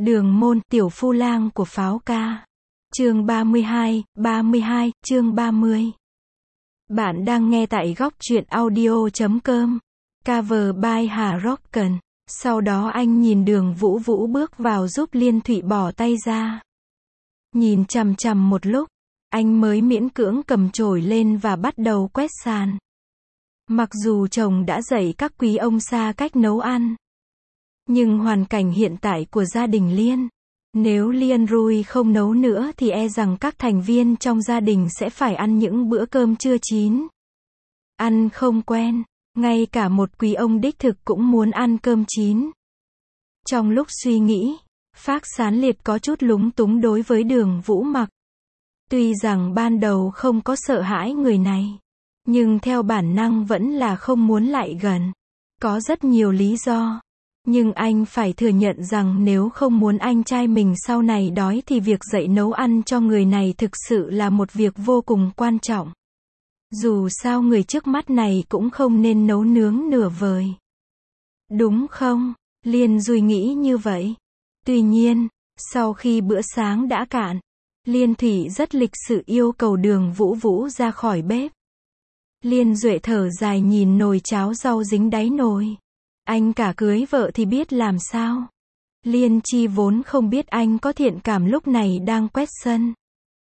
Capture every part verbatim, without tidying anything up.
Đường môn, tiểu phu lang của pháo ca. Chương ba mươi hai, ba mươi hai, chương ba mươi. Bạn đang nghe tại góc truyện audio chấm com. Cover by Hà Rocken. Sau đó anh nhìn Đường Vũ Vũ bước vào giúp Liên Thụy bỏ tay ra. Nhìn chằm chằm một lúc, anh mới miễn cưỡng cầm chổi lên và bắt đầu quét sàn. Mặc dù chồng đã dạy các quý ông xa cách nấu ăn, nhưng hoàn cảnh hiện tại của gia đình Liên, nếu Liên Rui không nấu nữa thì e rằng các thành viên trong gia đình sẽ phải ăn những bữa cơm chưa chín. Ăn không quen, ngay cả một quý ông đích thực cũng muốn ăn cơm chín. Trong lúc suy nghĩ, Phác Sán Liệt có chút lúng túng đối với Đường Vũ Mặc. Tuy rằng ban đầu không có sợ hãi người này, nhưng theo bản năng vẫn là không muốn lại gần. Có rất nhiều lý do. Nhưng anh phải thừa nhận rằng nếu không muốn anh trai mình sau này đói thì việc dạy nấu ăn cho người này thực sự là một việc vô cùng quan trọng. Dù sao người trước mắt này cũng không nên nấu nướng nửa vời. Đúng không? Liên Dui nghĩ như vậy. Tuy nhiên, sau khi bữa sáng đã cạn, Liên Thụy rất lịch sự yêu cầu Đường Vũ Vũ ra khỏi bếp. Liên Duệ thở dài nhìn nồi cháo rau dính đáy nồi. Anh cả cưới vợ thì biết làm sao. Liên Chi vốn không biết anh có thiện cảm lúc này đang quét sân.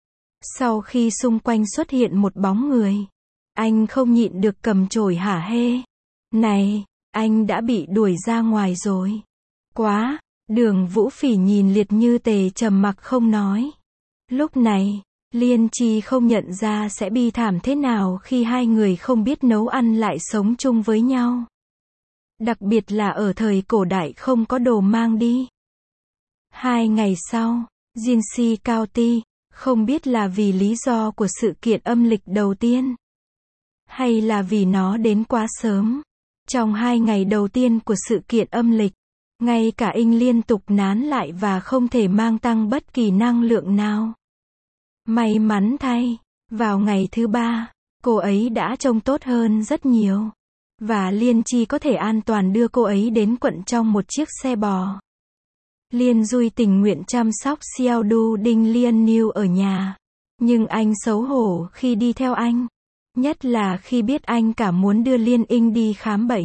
Sau khi xung quanh xuất hiện một bóng người, anh không nhịn được cầm chổi hả hê. Này, anh đã bị đuổi ra ngoài rồi. Quá, Đường Vũ Phỉ nhìn Liệt Như Tề trầm mặc không nói. Lúc này, Liên Chi không nhận ra sẽ bi thảm thế nào khi hai người không biết nấu ăn lại sống chung với nhau. Đặc biệt là ở thời cổ đại không có đồ mang đi. Hai ngày sau, Jinsi County, không biết là vì lý do của sự kiện âm lịch đầu tiên, hay là vì nó đến quá sớm. Trong hai ngày đầu tiên của sự kiện âm lịch, ngay cả Inh liên tục nán lại và không thể mang tăng bất kỳ năng lượng nào. May mắn thay, vào ngày thứ ba, cô ấy đã trông tốt hơn rất nhiều. Và Liên Chi có thể an toàn đưa cô ấy đến quận trong một chiếc xe bò. Liên Dui tình nguyện chăm sóc Xiao Du Đinh Liên Niu ở nhà. Nhưng anh xấu hổ khi đi theo anh. Nhất là khi biết anh cả muốn đưa Liên Inh đi khám bệnh.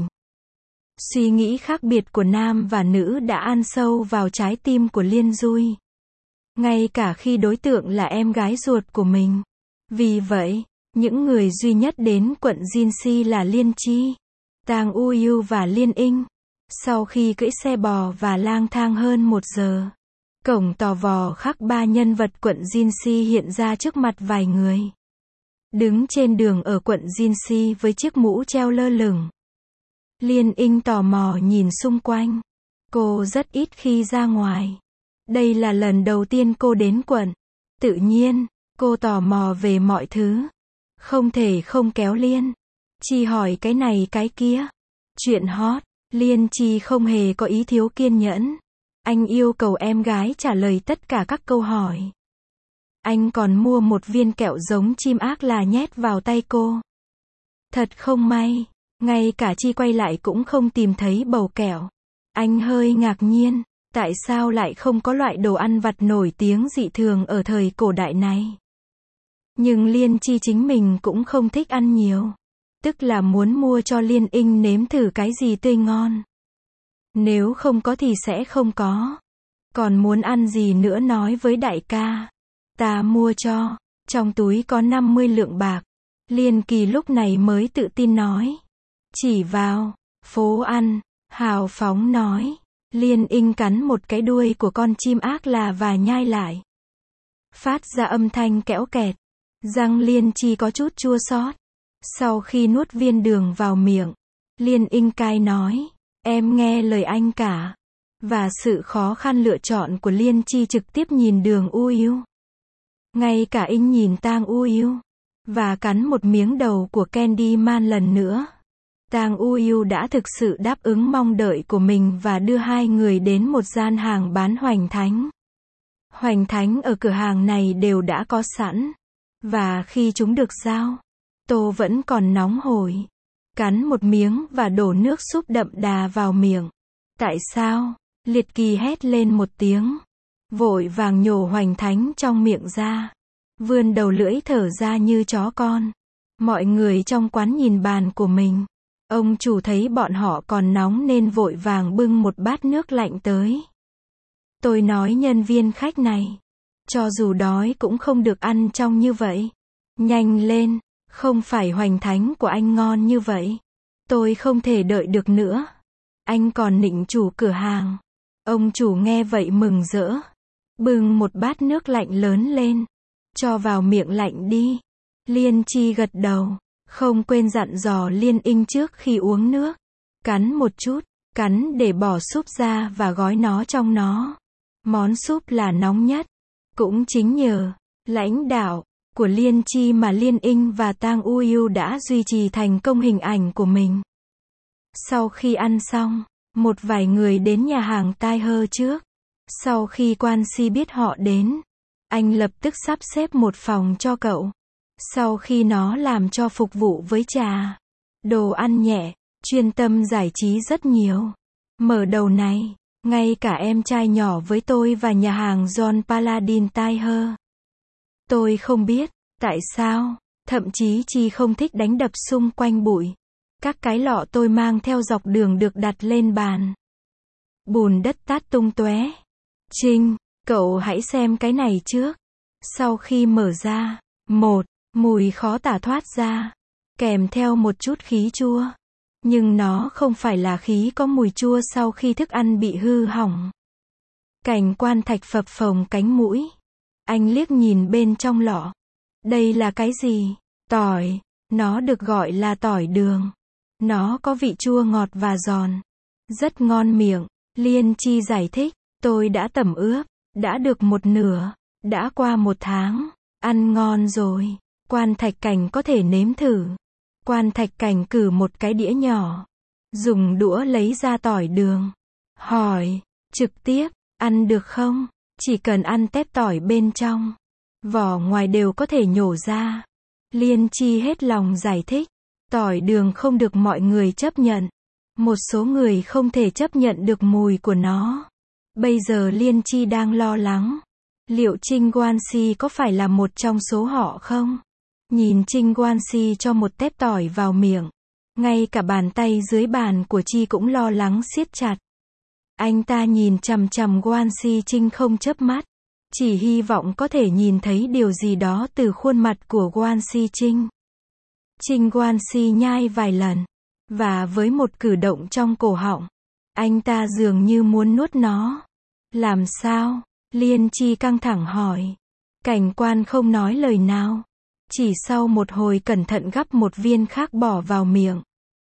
Suy nghĩ khác biệt của nam và nữ đã ăn sâu vào trái tim của Liên Dui. Ngay cả khi đối tượng là em gái ruột của mình. Vì vậy, những người duy nhất đến quận Jinsi là Liên Chi, Tang Uyu và Liên Inh. Sau khi cưỡi xe bò và lang thang hơn một giờ, cổng tò vò khắc ba nhân vật quận Jinsi hiện ra trước mặt vài người. Đứng trên đường ở quận Jinsi với chiếc mũ treo lơ lửng. Liên Inh tò mò nhìn xung quanh. Cô rất ít khi ra ngoài. Đây là lần đầu tiên cô đến quận. Tự nhiên, cô tò mò về mọi thứ. Không thể không kéo Liên Chi hỏi cái này cái kia. Chuyện hot, Liên Chi không hề có ý thiếu kiên nhẫn. Anh yêu cầu em gái trả lời tất cả các câu hỏi. Anh còn mua một viên kẹo giống chim ác là nhét vào tay cô. Thật không may, ngay cả Chi quay lại cũng không tìm thấy bầu kẹo. Anh hơi ngạc nhiên, tại sao lại không có loại đồ ăn vặt nổi tiếng dị thường ở thời cổ đại này. Nhưng Liên Chi chính mình cũng không thích ăn nhiều. Tức là muốn mua cho Liên Inh nếm thử cái gì tươi ngon. Nếu không có thì sẽ không có. Còn muốn ăn gì nữa nói với đại ca. Ta mua cho. Trong túi có năm mươi lượng bạc. Liên Kỳ lúc này mới tự tin nói. Chỉ vào phố ăn, hào phóng nói. Liên Inh cắn một cái đuôi của con chim ác là và nhai lại. Phát ra âm thanh kẽo kẹt. Răng Liên Chi có chút chua xót. Sau khi nuốt viên đường vào miệng, Liên Inh cai nói, em nghe lời anh cả. Và sự khó khăn lựa chọn của Liên Chi trực tiếp nhìn Đường Uyu. Ngay cả Inh nhìn Tang Uyu. Và cắn một miếng đầu của Candyman lần nữa. Tang Uyu đã thực sự đáp ứng mong đợi của mình và đưa hai người đến một gian hàng bán hoành thánh. Hoành thánh ở cửa hàng này đều đã có sẵn. Và khi chúng được giao, tô vẫn còn nóng hổi. Cắn một miếng và đổ nước súp đậm đà vào miệng. Tại sao? Liệt Kỳ hét lên một tiếng, vội vàng nhổ hoành thánh trong miệng ra, vươn đầu lưỡi thở ra như chó con. Mọi người trong quán nhìn bàn của mình. Ông chủ thấy bọn họ còn nóng nên vội vàng bưng một bát nước lạnh tới. Tôi nói nhân viên khách này, cho dù đói cũng không được ăn trong như vậy. Nhanh lên, không phải hoành thánh của anh ngon như vậy. Tôi không thể đợi được nữa. Anh còn nịnh chủ cửa hàng. Ông chủ nghe vậy mừng rỡ, bưng một bát nước lạnh lớn lên, cho vào miệng lạnh đi. Liên Chi gật đầu, không quên dặn dò Liên Inh trước khi uống nước. Cắn một chút, cắn để bỏ súp ra và gói nó trong nó. Món súp là nóng nhất. Cũng chính nhờ lãnh đạo của Liên Chi mà Liên Inh và Tang Uyu đã duy trì thành công hình ảnh của mình. Sau khi ăn xong, một vài người đến nhà hàng Tai Hơ trước. Sau khi Quan Si biết họ đến, anh lập tức sắp xếp một phòng cho cậu. Sau khi nó làm cho phục vụ với trà, đồ ăn nhẹ, chuyên tâm giải trí rất nhiều. Mở đầu này, ngay cả em trai nhỏ với tôi và nhà hàng John Paladin Tai Hơ. Tôi không biết tại sao, thậm chí Chi không thích đánh đập xung quanh bụi. Các cái lọ tôi mang theo dọc đường được đặt lên bàn. Bùn đất tát tung tóe. Trinh, cậu hãy xem cái này trước. Sau khi mở ra, một, mùi khó tả thoát ra, kèm theo một chút khí chua. Nhưng nó không phải là khí có mùi chua sau khi thức ăn bị hư hỏng. Cảnh Quan Thạch phập phồng cánh mũi. Anh liếc nhìn bên trong lọ. Đây là cái gì? Tỏi. Nó được gọi là tỏi đường. Nó có vị chua ngọt và giòn. Rất ngon miệng. Liên Chi giải thích. Tôi đã tẩm ướp. Đã được một nửa. Đã qua một tháng. Ăn ngon rồi. Quan Thạch Cảnh có thể nếm thử. Quan Thạch Cảnh cử một cái đĩa nhỏ. Dùng đũa lấy ra tỏi đường. Hỏi. Trực tiếp. Ăn được không? Chỉ cần ăn tép tỏi bên trong. Vỏ ngoài đều có thể nhổ ra. Liên Chi hết lòng giải thích. Tỏi đường không được mọi người chấp nhận. Một số người không thể chấp nhận được mùi của nó. Bây giờ Liên Chi đang lo lắng. Liệu Trinh Quan Si có phải là một trong số họ không? Nhìn Trinh Quan Si cho một tép tỏi vào miệng. Ngay cả bàn tay dưới bàn của Chi cũng lo lắng siết chặt. Anh ta nhìn chằm chằm Quan Si Trinh không chớp mắt. Chỉ hy vọng có thể nhìn thấy điều gì đó từ khuôn mặt của Quan Si Trinh. Trinh Quan Si nhai vài lần. Và với một cử động trong cổ họng, anh ta dường như muốn nuốt nó. Làm sao? Liên Chi căng thẳng hỏi. Cảnh Quan không nói lời nào. Chỉ sau một hồi cẩn thận gắp một viên khác bỏ vào miệng.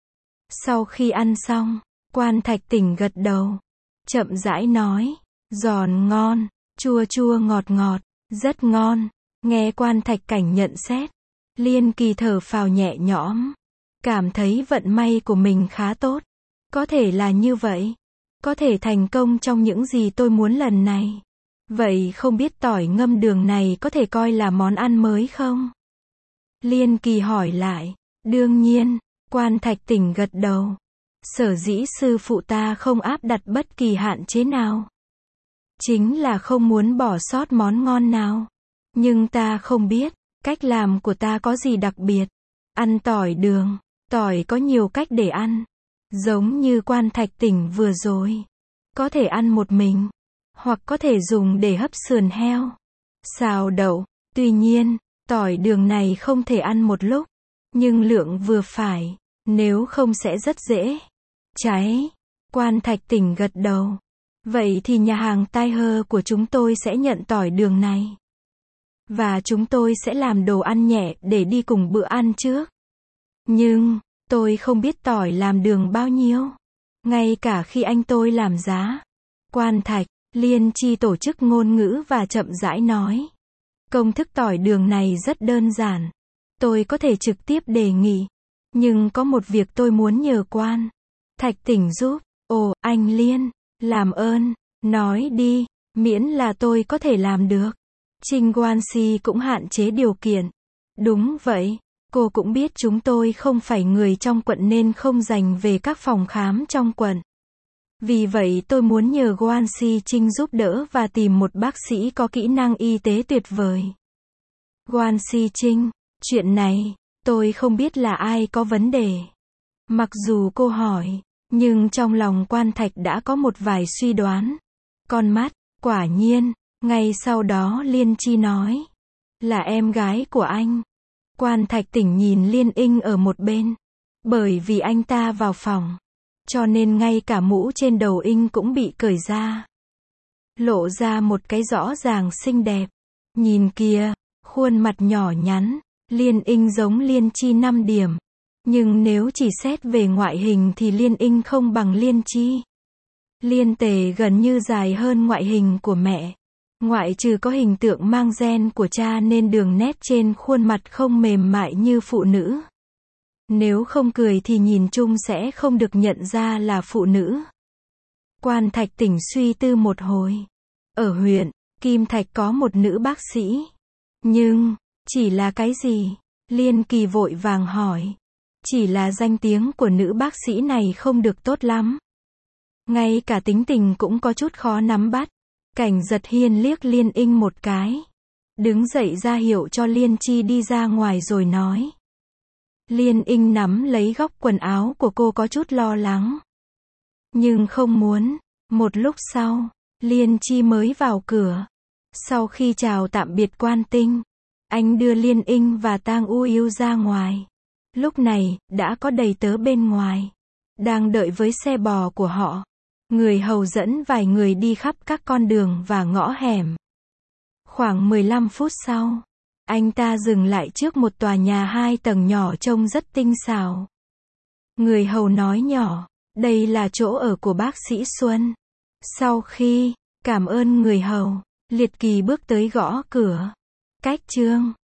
Sau khi ăn xong, Quan Thạch Tỉnh gật đầu. Chậm rãi nói. Giòn ngon, chua chua ngọt ngọt, rất ngon. Nghe Quan Thạch Cảnh nhận xét. Liên Kỳ thở phào nhẹ nhõm. Cảm thấy vận may của mình khá tốt. Có thể là như vậy. Có thể thành công trong những gì tôi muốn lần này. Vậy không biết tỏi ngâm đường này có thể coi là món ăn mới không? Liên Kỳ hỏi lại. Đương nhiên, Quan Thạch Tỉnh gật đầu. Sở dĩ sư phụ ta không áp đặt bất kỳ hạn chế nào. Chính là không muốn bỏ sót món ngon nào. Nhưng ta không biết, cách làm của ta có gì đặc biệt. Ăn tỏi đường, tỏi có nhiều cách để ăn. Giống như Quan Thạch Tỉnh vừa rồi. Có thể ăn một mình. Hoặc có thể dùng để hấp sườn heo. Xào đậu. Tuy nhiên, tỏi đường này không thể ăn một lúc. Nhưng lượng vừa phải. Nếu không sẽ rất dễ cháy. Quan Thạch Tỉnh gật đầu. Vậy thì nhà hàng Tai Hơ của chúng tôi sẽ nhận tỏi đường này. Và chúng tôi sẽ làm đồ ăn nhẹ để đi cùng bữa ăn trước. Nhưng, tôi không biết tỏi làm đường bao nhiêu. Ngay cả khi anh tôi làm giá. Quan Thạch, Liên Chi tổ chức ngôn ngữ và chậm rãi nói. Công thức tỏi đường này rất đơn giản. Tôi có thể trực tiếp đề nghị. Nhưng có một việc tôi muốn nhờ Quan Thạch Tỉnh giúp. Ồ, anh Liên, làm ơn, nói đi, miễn là tôi có thể làm được. Trinh Quan Si cũng hạn chế điều kiện. Đúng vậy, cô cũng biết chúng tôi không phải người trong quận nên không dành về các phòng khám trong quận. Vì vậy tôi muốn nhờ Quan Si Trinh giúp đỡ và tìm một bác sĩ có kỹ năng y tế tuyệt vời. Quan Si Trinh, chuyện này, tôi không biết là ai có vấn đề. Mặc dù cô hỏi, nhưng trong lòng Quan Thạch đã có một vài suy đoán. Con mắt, quả nhiên, ngay sau đó Liên Chi nói, là em gái của anh. Quan Thạch tỉnh nhìn Liên Inh ở một bên. Bởi vì anh ta vào phòng, cho nên ngay cả mũ trên đầu Inh cũng bị cởi ra. Lộ ra một cái rõ ràng xinh đẹp. Nhìn kìa, khuôn mặt nhỏ nhắn, Liên Inh giống Liên Chi năm điểm. Nhưng nếu chỉ xét về ngoại hình thì Liên Inh không bằng Liên Chi. Liên Tề gần như dài hơn ngoại hình của mẹ. Ngoại trừ có hình tượng mang gen của cha nên đường nét trên khuôn mặt không mềm mại như phụ nữ. Nếu không cười thì nhìn chung sẽ không được nhận ra là phụ nữ. Quan Thạch tỉnh suy tư một hồi. Ở huyện Kim Thạch có một nữ bác sĩ. Nhưng, chỉ là cái gì? Liên Kỳ vội vàng hỏi. Chỉ là danh tiếng của nữ bác sĩ này không được tốt lắm. Ngay cả tính tình cũng có chút khó nắm bắt. Cảnh Giật Hiên liếc Liên Inh một cái. Đứng dậy ra hiệu cho Liên Chi đi ra ngoài rồi nói. Liên Inh nắm lấy góc quần áo của cô có chút lo lắng. Nhưng không muốn. Một lúc sau, Liên Chi mới vào cửa. Sau khi chào tạm biệt Quan Tinh, anh đưa Liên Inh và Tang U Yêu ra ngoài. Lúc này, đã có đầy tớ bên ngoài. Đang đợi với xe bò của họ. Người hầu dẫn vài người đi khắp các con đường và ngõ hẻm. Khoảng mười lăm phút sau, anh ta dừng lại trước một tòa nhà hai tầng nhỏ trông rất tinh xảo. Người hầu nói nhỏ, đây là chỗ ở của bác sĩ Xuân. Sau khi cảm ơn người hầu, Liệt Kỳ bước tới gõ cửa. Cách Trương